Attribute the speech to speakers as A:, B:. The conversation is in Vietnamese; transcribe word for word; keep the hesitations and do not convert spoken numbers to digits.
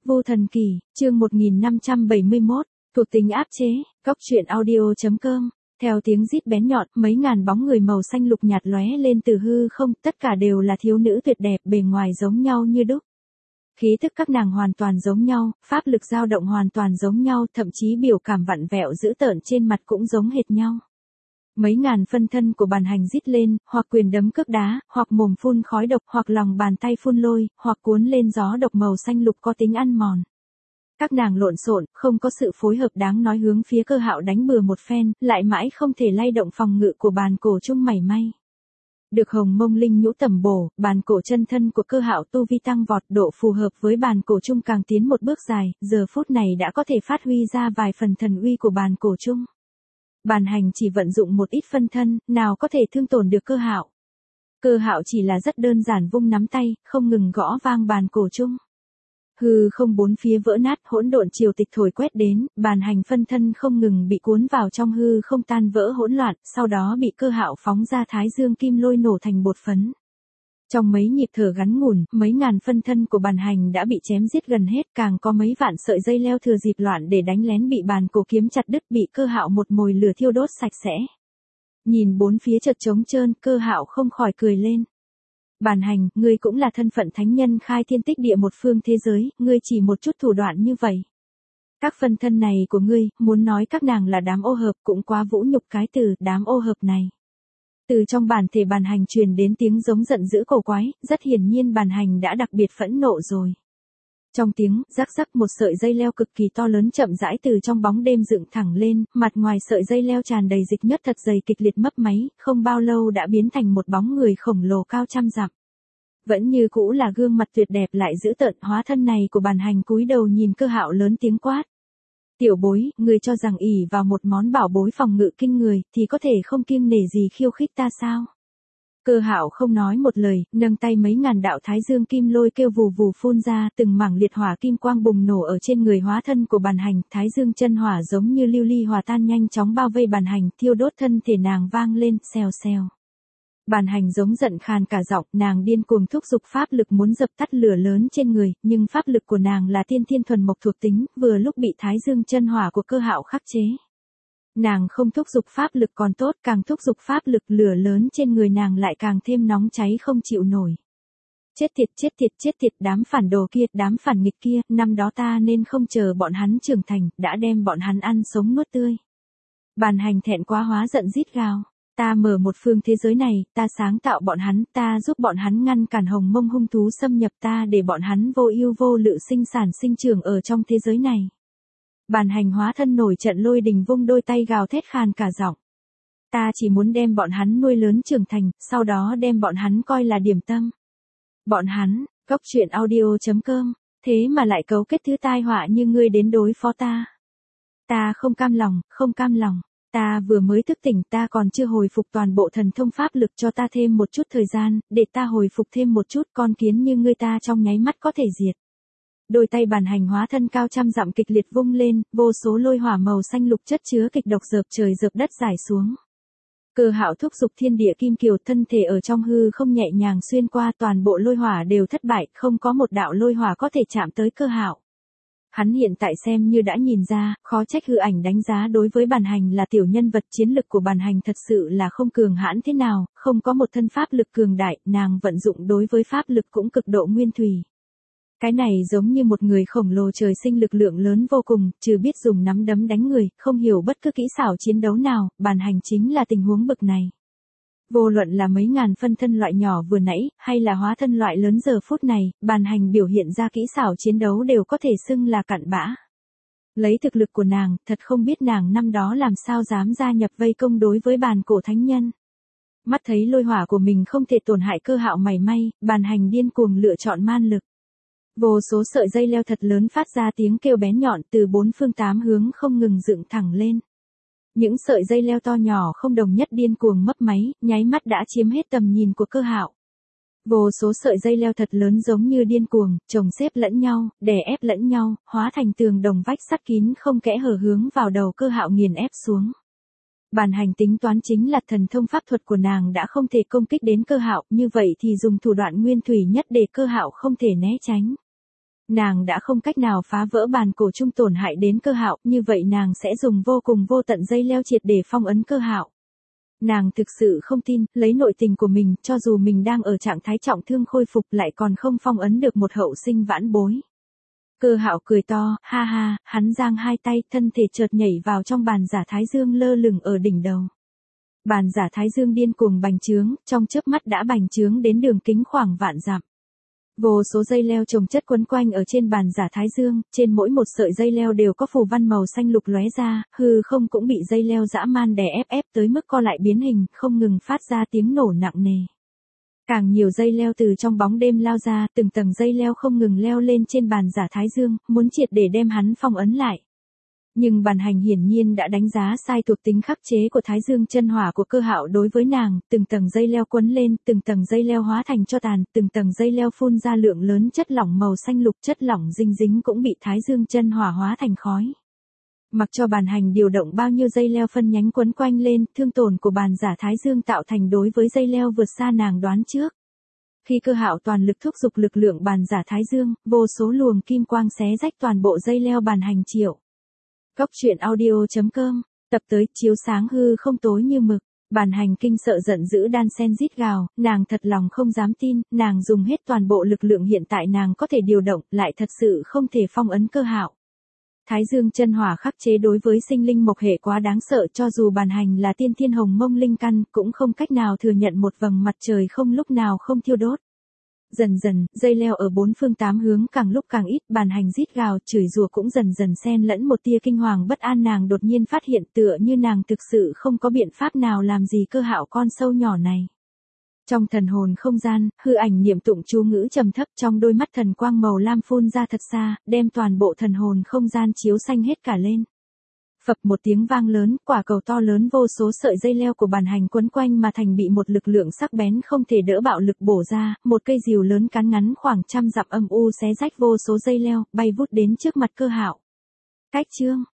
A: Vô Thần Kỳ, chương một nghìn năm trăm bảy mươi mốt, thuộc tính áp chế, góc truyện audio.com. Theo tiếng rít bén nhọn, mấy ngàn bóng người màu xanh lục nhạt lóe lên từ hư không, tất cả đều là thiếu nữ tuyệt đẹp, bề ngoài giống nhau như đúc. Khí thức các nàng hoàn toàn giống nhau, pháp lực dao động hoàn toàn giống nhau, thậm chí biểu cảm vặn vẹo dữ tợn trên mặt cũng giống hệt nhau. Mấy ngàn phân thân của bàn hành rít lên, hoặc quyền đấm cước đá, hoặc mồm phun khói độc, hoặc lòng bàn tay phun lôi, hoặc cuốn lên gió độc màu xanh lục có tính ăn mòn. Các nàng lộn xộn, không có sự phối hợp đáng nói hướng phía Cơ Hạo đánh bừa một phen, lại mãi không thể lay động phòng ngự của bàn cổ trung mảy may. Được hồng mông linh nhũ tẩm bổ, bàn cổ chân thân của Cơ Hạo tu vi tăng vọt, độ phù hợp với bàn cổ trung càng tiến một bước dài, giờ phút này đã có thể phát huy ra vài phần thần uy của bàn cổ trung. Bàn hành chỉ vận dụng một ít phân thân, nào có thể thương tổn được Cơ Hạo. Cơ Hạo chỉ là rất đơn giản vung nắm tay, không ngừng gõ vang bàn cổ trung. Hư không bốn phía vỡ nát, hỗn độn triều tịch thổi quét đến, bàn hành phân thân không ngừng bị cuốn vào trong hư không tan vỡ hỗn loạn, sau đó bị Cơ Hạo phóng ra thái dương kim lôi nổ thành bột phấn. Trong mấy nhịp thở ngắn ngủn, mấy ngàn phân thân của bàn hành đã bị chém giết gần hết, càng có mấy vạn sợi dây leo thừa dịp loạn để đánh lén bị bàn cổ kiếm chặt đứt, bị Cơ Hạo một mồi lửa thiêu đốt sạch sẽ. Nhìn bốn phía chật trống trơn, Cơ Hạo không khỏi cười lên. Bàn hành, ngươi cũng là thân phận thánh nhân khai thiên tích địa một phương thế giới, ngươi chỉ một chút thủ đoạn như vậy. Các phân thân này của ngươi, muốn nói các nàng là đám ô hợp cũng quá vũ nhục cái từ đám ô hợp này. Từ trong bản thể bàn hành truyền đến tiếng giống giận dữ cổ quái, rất hiển nhiên bàn hành đã đặc biệt phẫn nộ rồi. Trong tiếng, rắc rắc một sợi dây leo cực kỳ to lớn chậm rãi từ trong bóng đêm dựng thẳng lên, mặt ngoài sợi dây leo tràn đầy dịch nhất thật dày kịch liệt mấp máy, không bao lâu đã biến thành một bóng người khổng lồ cao trăm dặm. Vẫn như cũ là gương mặt tuyệt đẹp lại dữ tợn, hóa thân này của bàn hành cúi đầu nhìn Cơ Hạo lớn tiếng quát. Tiểu bối, người cho rằng ỷ vào một món bảo bối phòng ngự kinh người, thì có thể không kiêng nể gì khiêu khích ta sao? Cơ Hạo không nói một lời, nâng tay mấy ngàn đạo thái dương kim lôi kêu vù vù phun ra, từng mảng liệt hỏa kim quang bùng nổ ở trên người hóa thân của bàn hành, thái dương chân hỏa giống như lưu ly hòa tan nhanh chóng bao vây bàn hành, thiêu đốt thân thể nàng vang lên, xèo xèo. Bàn hành giống giận khàn cả giọng, nàng điên cuồng thúc giục pháp lực muốn dập tắt lửa lớn trên người, nhưng pháp lực của nàng là tiên thiên thuần mộc thuộc tính, vừa lúc bị thái dương chân hỏa của Cơ Hạo khắc chế. Nàng không thúc giục pháp lực còn tốt, càng thúc giục pháp lực lửa lớn trên người nàng lại càng thêm nóng cháy không chịu nổi. Chết tiệt chết tiệt chết tiệt đám phản đồ kia, đám phản nghịch kia, năm đó ta nên không chờ bọn hắn trưởng thành, đã đem bọn hắn ăn sống nuốt tươi. Bàn hành thẹn quá hóa giận rít gào. Ta mở một phương thế giới này, ta sáng tạo bọn hắn, ta giúp bọn hắn ngăn cản hồng mông hung thú xâm nhập, ta để bọn hắn vô ưu vô lự sinh sản sinh trưởng ở trong thế giới này. Bàn hành hóa thân nổi trận lôi đình vung đôi tay gào thét khàn cả giọng. Ta chỉ muốn đem bọn hắn nuôi lớn trưởng thành, sau đó đem bọn hắn coi là điểm tâm. Bọn hắn, góc truyện audio.com, thế mà lại cấu kết thứ tai họa như ngươi đến đối phó ta. Ta không cam lòng, không cam lòng. Ta vừa mới thức tỉnh, ta còn chưa hồi phục toàn bộ thần thông pháp lực, cho ta thêm một chút thời gian, để ta hồi phục thêm một chút, con kiến như ngươi ta trong nháy mắt có thể diệt. Đôi tay bàn hành hóa thân cao trăm dặm kịch liệt vung lên, vô số lôi hỏa màu xanh lục chất chứa kịch độc dợp trời dợp đất rải xuống. Cơ Hạo thúc giục thiên địa kim kiều, thân thể ở trong hư không nhẹ nhàng xuyên qua, toàn bộ lôi hỏa đều thất bại, không có một đạo lôi hỏa có thể chạm tới Cơ Hạo. Hắn hiện tại xem như đã nhìn ra, khó trách hư ảnh đánh giá đối với bàn hành là tiểu nhân vật, chiến lực của bàn hành thật sự là không cường hãn thế nào, không có một thân pháp lực cường đại, nàng vận dụng đối với pháp lực cũng cực độ nguyên thủy. Cái này giống như một người khổng lồ trời sinh lực lượng lớn vô cùng, trừ biết dùng nắm đấm đánh người, không hiểu bất cứ kỹ xảo chiến đấu nào, bàn hành chính là tình huống bực này. Vô luận là mấy ngàn phân thân loại nhỏ vừa nãy, hay là hóa thân loại lớn giờ phút này, bàn hành biểu hiện ra kỹ xảo chiến đấu đều có thể xưng là cặn bã. Lấy thực lực của nàng, thật không biết nàng năm đó làm sao dám gia nhập vây công đối với bàn cổ thánh nhân. Mắt thấy lôi hỏa của mình không thể tổn hại Cơ Hạo mảy may, bàn hành điên cuồng lựa chọn man lực. Vô số sợi dây leo thật lớn phát ra tiếng kêu bén nhọn từ bốn phương tám hướng không ngừng dựng thẳng lên. Những sợi dây leo to nhỏ không đồng nhất điên cuồng mấp máy, nháy mắt đã chiếm hết tầm nhìn của Cơ Hạo. Vô số sợi dây leo thật lớn giống như điên cuồng, chồng xếp lẫn nhau, đè ép lẫn nhau, hóa thành tường đồng vách sắt kín không kẽ hở hướng vào đầu Cơ Hạo nghiền ép xuống. Bàn hành tính toán chính là thần thông pháp thuật của nàng đã không thể công kích đến Cơ Hạo, như vậy thì dùng thủ đoạn nguyên thủy nhất để Cơ Hạo không thể né tránh. Nàng đã không cách nào phá vỡ bàn cổ chung tổn hại đến Cơ Hạo, như vậy nàng sẽ dùng vô cùng vô tận dây leo triệt để phong ấn Cơ Hạo. Nàng thực sự không tin, lấy nội tình của mình, cho dù mình đang ở trạng thái trọng thương khôi phục lại còn không phong ấn được một hậu sinh vãn bối. Cơ Hạo cười to, ha ha, hắn giang hai tay, thân thể chợt nhảy vào trong bàn giả thái dương lơ lửng ở đỉnh đầu. Bàn giả thái dương điên cuồng bành trướng, trong chớp mắt đã bành trướng đến đường kính khoảng vạn dặm. Vô số dây leo chồng chất quấn quanh ở trên bàn giả thái dương, trên mỗi một sợi dây leo đều có phù văn màu xanh lục lóe ra, hư không cũng bị dây leo dã man đè ép ép tới mức co lại biến hình, không ngừng phát ra tiếng nổ nặng nề. Càng nhiều dây leo từ trong bóng đêm lao ra, từng tầng dây leo không ngừng leo lên trên bàn giả thái dương, muốn triệt để đem hắn phong ấn lại. Nhưng bàn hành hiển nhiên đã đánh giá sai thuộc tính khắc chế của thái dương chân hỏa của Cơ Hạo đối với nàng, từng tầng dây leo quấn lên, từng tầng dây leo hóa thành tro tàn, từng tầng dây leo phun ra lượng lớn chất lỏng màu xanh lục, chất lỏng dinh dính cũng bị thái dương chân hỏa hóa thành khói. Mặc cho bàn hành điều động bao nhiêu dây leo phân nhánh quấn quanh lên, thương tổn của bàn giả thái dương tạo thành đối với dây leo vượt xa nàng đoán trước. Khi Cơ Hạo toàn lực thúc giục lực lượng bàn giả thái dương, vô số luồng kim quang xé rách toàn bộ dây leo bàn hành triệu. Cốc truyện audio chấm com, tập tới, chiếu sáng hư không tối như mực, bàn hành kinh sợ giận dữ đan sen rít gào, nàng thật lòng không dám tin, nàng dùng hết toàn bộ lực lượng hiện tại nàng có thể điều động, lại thật sự không thể phong ấn Cơ Hạo. Thái dương chân hỏa khắc chế đối với sinh linh mộc hệ quá đáng sợ, cho dù bàn hành là tiên thiên hồng mông linh căn, cũng không cách nào thừa nhận một vầng mặt trời không lúc nào không thiêu đốt. Dần dần, dây leo ở bốn phương tám hướng càng lúc càng ít, bàn hành rít gào, chửi rủa cũng dần dần xen lẫn một tia kinh hoàng bất an, nàng đột nhiên phát hiện tựa như nàng thực sự không có biện pháp nào làm gì Cơ Hạo con sâu nhỏ này. Trong thần hồn không gian, hư ảnh niệm tụng chú ngữ trầm thấp, trong đôi mắt thần quang màu lam phun ra thật xa, đem toàn bộ thần hồn không gian chiếu xanh hết cả lên. Phập một tiếng vang lớn, quả cầu to lớn vô số sợi dây leo của bàn hành quấn quanh mà thành bị một lực lượng sắc bén không thể đỡ bạo lực bổ ra, một cây rìu lớn cán ngắn khoảng trăm dặm âm u xé rách vô số dây leo, bay vút đến trước mặt Cơ Hạo. Cách chương